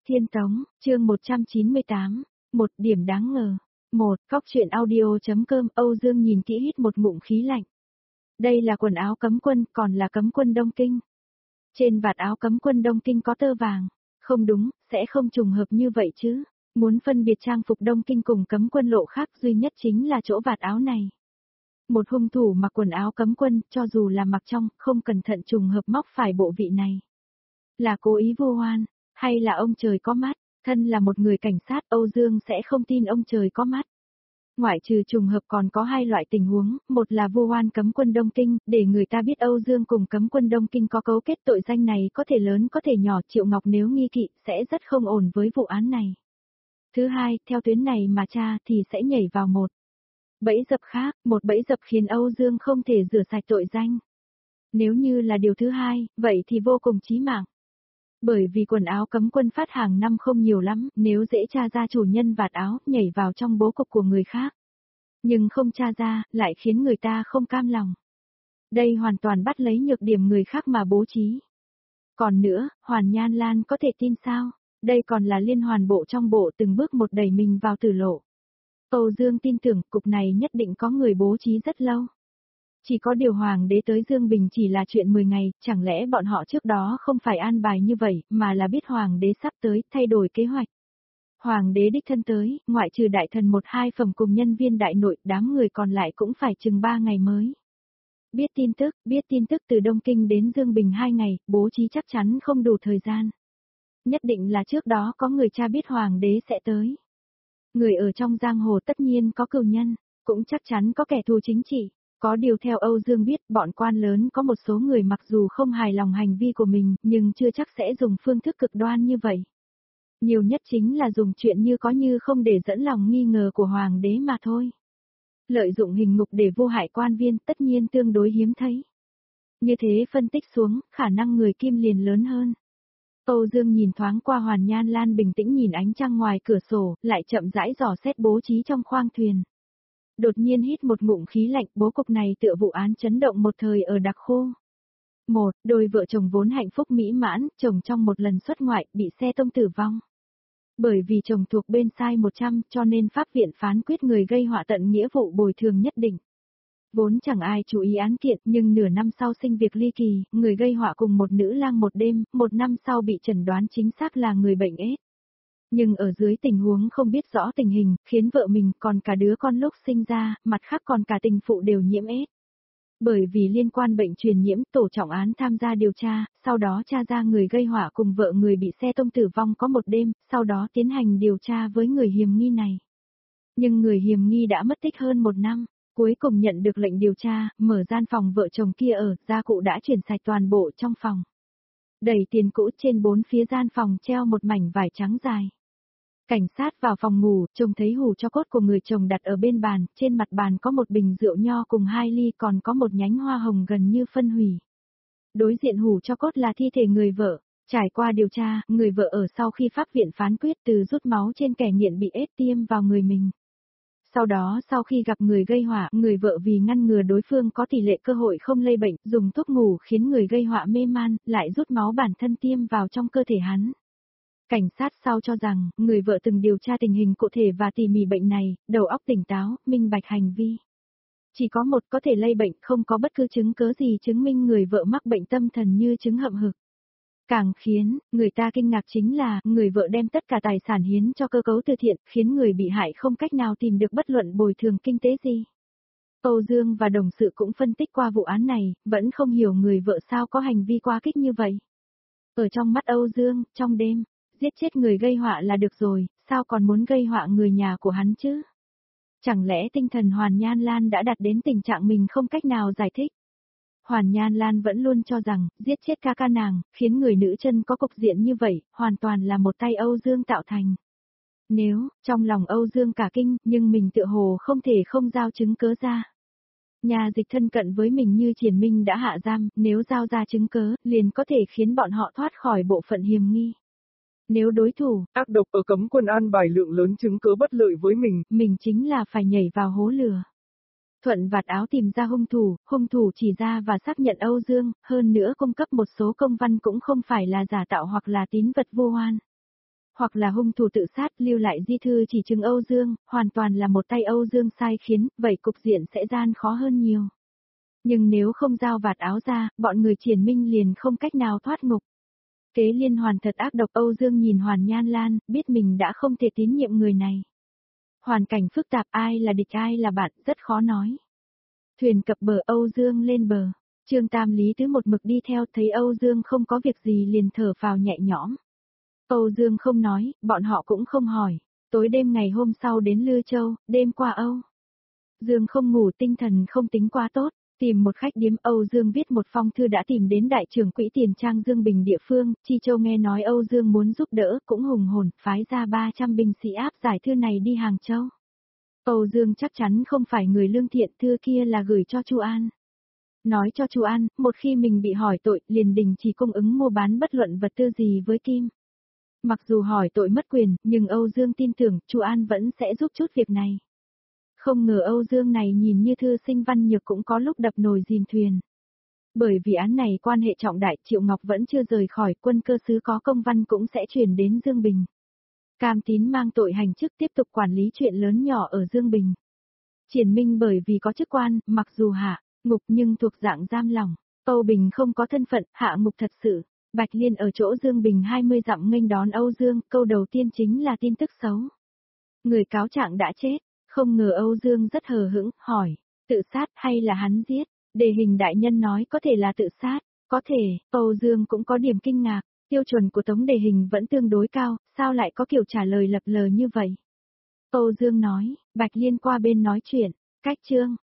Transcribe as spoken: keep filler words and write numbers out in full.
Tiên Tống, chương một trăm chín mươi tám, một điểm đáng ngờ. một. Cóc truyện audio.com. Âu Dương nhìn kỹ hít một ngụm khí lạnh. Đây là quần áo cấm quân, còn là cấm quân Đông Kinh. Trên vạt áo cấm quân Đông Kinh có tơ vàng. Không đúng, sẽ không trùng hợp như vậy chứ. Muốn phân biệt trang phục Đông Kinh cùng cấm quân lộ khác duy nhất chính là chỗ vạt áo này. Một hung thủ mặc quần áo cấm quân, cho dù là mặc trong, không cẩn thận trùng hợp móc phải bộ vị này. Là cố ý vu oan, hay là ông trời có mắt? Thân là một người cảnh sát, Âu Dương sẽ không tin ông trời có mắt. Ngoại trừ trùng hợp còn có hai loại tình huống, một là vu oan cấm quân Đông Kinh, để người ta biết Âu Dương cùng cấm quân Đông Kinh có cấu kết, tội danh này có thể lớn có thể nhỏ, Triệu Ngọc nếu nghi kỵ, sẽ rất không ổn với vụ án này. Thứ hai, theo tuyến này mà tra thì sẽ nhảy vào một bẫy dập khác, một bẫy dập khiến Âu Dương không thể rửa sạch tội danh. Nếu như là điều thứ hai, vậy thì vô cùng chí mạng. Bởi vì quần áo cấm quân phát hàng năm không nhiều lắm, nếu dễ tra ra chủ nhân vạt áo, nhảy vào trong bố cục của người khác. Nhưng không tra ra, lại khiến người ta không cam lòng. Đây hoàn toàn bắt lấy nhược điểm người khác mà bố trí. Còn nữa, Hoàn Nhan Lan có thể tin sao? Đây còn là liên hoàn bộ trong bộ từng bước một đẩy mình vào tử lộ. Âu Dương tin tưởng cục này nhất định có người bố trí rất lâu. Chỉ có điều Hoàng đế tới Dương Bình chỉ là chuyện mười ngày, chẳng lẽ bọn họ trước đó không phải an bài như vậy, mà là biết Hoàng đế sắp tới, thay đổi kế hoạch. Hoàng đế đích thân tới, ngoại trừ đại thần một hai phẩm cùng nhân viên đại nội, đám người còn lại cũng phải chừng ba ngày mới. Biết tin tức, biết tin tức từ Đông Kinh đến Dương Bình hai ngày, bố trí chắc chắn không đủ thời gian. Nhất định là trước đó có người cha biết Hoàng đế sẽ tới. Người ở trong giang hồ tất nhiên có cừu nhân, cũng chắc chắn có kẻ thù chính trị. Có điều theo Âu Dương biết, bọn quan lớn có một số người mặc dù không hài lòng hành vi của mình, nhưng chưa chắc sẽ dùng phương thức cực đoan như vậy. Nhiều nhất chính là dùng chuyện như có như không để dẫn lòng nghi ngờ của Hoàng đế mà thôi. Lợi dụng hình ngục để vô hại quan viên tất nhiên tương đối hiếm thấy. Như thế phân tích xuống, khả năng người kim liền lớn hơn. Âu Dương nhìn thoáng qua Hoàn Nhan Lan bình tĩnh nhìn ánh trăng ngoài cửa sổ, lại chậm rãi dò xét bố trí trong khoang thuyền. Đột nhiên hít một ngụm khí lạnh, bố cục này tựa vụ án chấn động một thời ở đặc khu. Một, đôi vợ chồng vốn hạnh phúc mỹ mãn, chồng trong một lần xuất ngoại, bị xe tông tử vong. Bởi vì chồng thuộc bên sai một trăm, cho nên pháp viện phán quyết người gây họa tận nghĩa vụ bồi thường nhất định. Vốn chẳng ai chú ý án kiện, nhưng nửa năm sau sinh việc ly kỳ, người gây họa cùng một nữ lang một đêm, một năm sau bị chẩn đoán chính xác là người bệnh ết. Nhưng ở dưới tình huống không biết rõ tình hình, khiến vợ mình còn cả đứa con lúc sinh ra, mặt khác còn cả tình phụ đều nhiễm ết. Bởi vì liên quan bệnh truyền nhiễm, tổ trọng án tham gia điều tra, sau đó tra ra người gây họa cùng vợ người bị xe tông tử vong có một đêm, sau đó tiến hành điều tra với người hiểm nghi này. Nhưng người hiểm nghi đã mất tích hơn một năm, cuối cùng nhận được lệnh điều tra, mở gian phòng vợ chồng kia ở, gia cụ đã chuyển sạch toàn bộ trong phòng. Đẩy tiền cũ trên bốn phía gian phòng treo một mảnh vải trắng dài. Cảnh sát vào phòng ngủ, trông thấy hũ tro cốt của người chồng đặt ở bên bàn, trên mặt bàn có một bình rượu nho cùng hai ly còn có một nhánh hoa hồng gần như phân hủy. Đối diện hũ tro cốt là thi thể người vợ, trải qua điều tra, người vợ ở sau khi pháp viện phán quyết từ rút máu trên kẻ nghiện bị ết tiêm vào người mình. Sau đó sau khi gặp người gây họa, người vợ vì ngăn ngừa đối phương có tỷ lệ cơ hội không lây bệnh, dùng thuốc ngủ khiến người gây họa mê man, lại rút máu bản thân tiêm vào trong cơ thể hắn. Cảnh sát sau cho rằng, người vợ từng điều tra tình hình cụ thể và tỉ mỉ bệnh này, đầu óc tỉnh táo, minh bạch hành vi. Chỉ có một có thể lây bệnh, không có bất cứ chứng cớ gì chứng minh người vợ mắc bệnh tâm thần như chứng hậm hực. Càng khiến người ta kinh ngạc chính là, người vợ đem tất cả tài sản hiến cho cơ cấu từ thiện, khiến người bị hại không cách nào tìm được bất luận bồi thường kinh tế gì. Âu Dương và đồng sự cũng phân tích qua vụ án này, vẫn không hiểu người vợ sao có hành vi quá kích như vậy. Ở trong mắt Âu Dương, trong đêm, giết chết người gây họa là được rồi, sao còn muốn gây họa người nhà của hắn chứ? Chẳng lẽ tinh thần Hoàn Nhan Lan đã đạt đến tình trạng mình không cách nào giải thích? Hoàn Nhan Lan vẫn luôn cho rằng, giết chết ca ca nàng, khiến người nữ chân có cục diện như vậy, hoàn toàn là một tay Âu Dương tạo thành. Nếu, trong lòng Âu Dương cả kinh, nhưng mình tựa hồ không thể không giao chứng cớ ra. Nhà dịch thân cận với mình như Triển Minh đã hạ giam, nếu giao ra chứng cớ, liền có thể khiến bọn họ thoát khỏi bộ phận hiểm nghi. Nếu đối thủ, ác độc ở cấm quân an bài lượng lớn chứng cớ bất lợi với mình, mình chính là phải nhảy vào hố lửa. Thuận vạt áo tìm ra hung thủ, hung thủ chỉ ra và xác nhận Âu Dương, hơn nữa cung cấp một số công văn cũng không phải là giả tạo hoặc là tín vật vu oan. Hoặc là hung thủ tự sát lưu lại di thư chỉ chứng Âu Dương, hoàn toàn là một tay Âu Dương sai khiến, vậy cục diện sẽ gian khó hơn nhiều. Nhưng nếu không giao vạt áo ra, bọn người Triển Minh liền không cách nào thoát ngục. Kế liên hoàn thật ác độc. Âu Dương nhìn Hoàn Nhan Lan, biết mình đã không thể tín nhiệm người này. Hoàn cảnh phức tạp, ai là địch ai là bạn, rất khó nói. Thuyền cập bờ, Âu Dương lên bờ. Trương Tam Lý Tứ một mực đi theo, thấy Âu Dương không có việc gì liền thở phào nhẹ nhõm. Âu Dương không nói, bọn họ cũng không hỏi. Tối đêm ngày hôm sau đến Lư Châu, đêm qua Âu Dương không ngủ, tinh thần không tính quá tốt. Tìm một khách điếm, Âu Dương viết một phong thư đã tìm đến đại trưởng quỹ tiền trang Dương Bình địa phương. Chi Châu nghe nói Âu Dương muốn giúp đỡ, cũng hùng hồn, phái ra ba trăm binh sĩ áp giải thư này đi Hàng Châu. Âu Dương chắc chắn không phải người lương thiện, thư kia là gửi cho Chu An. Nói cho Chu An, một khi mình bị hỏi tội, liền đình chỉ cung ứng mua bán bất luận vật tư gì với Kim. Mặc dù hỏi tội mất quyền, nhưng Âu Dương tin tưởng Chu An vẫn sẽ giúp chút việc này. Không ngờ Âu Dương này nhìn như thư sinh văn nhược cũng có lúc đập nồi dìm thuyền. Bởi vì án này quan hệ trọng đại, Triệu Ngọc vẫn chưa rời khỏi, quân cơ sứ có công văn cũng sẽ chuyển đến Dương Bình. Cam Tín mang tội hành chức tiếp tục quản lý chuyện lớn nhỏ ở Dương Bình. Triển Minh bởi vì có chức quan, mặc dù hạ ngục nhưng thuộc dạng giam lỏng. Âu Bình không có thân phận, hạ ngục thật sự. Bạch Liên ở chỗ Dương Bình hai mươi dặm nghênh đón Âu Dương, câu đầu tiên chính là tin tức xấu. Người cáo trạng đã chết, không ngờ Âu Dương rất hờ hững, hỏi, tự sát hay là hắn giết? Đề hình đại nhân nói có thể là tự sát, có thể, Âu Dương cũng có điểm kinh ngạc, tiêu chuẩn của Tống Đề Hình vẫn tương đối cao, sao lại có kiểu trả lời lập lờ như vậy? Âu Dương nói, Bạch Liên qua bên nói chuyện, cách chương.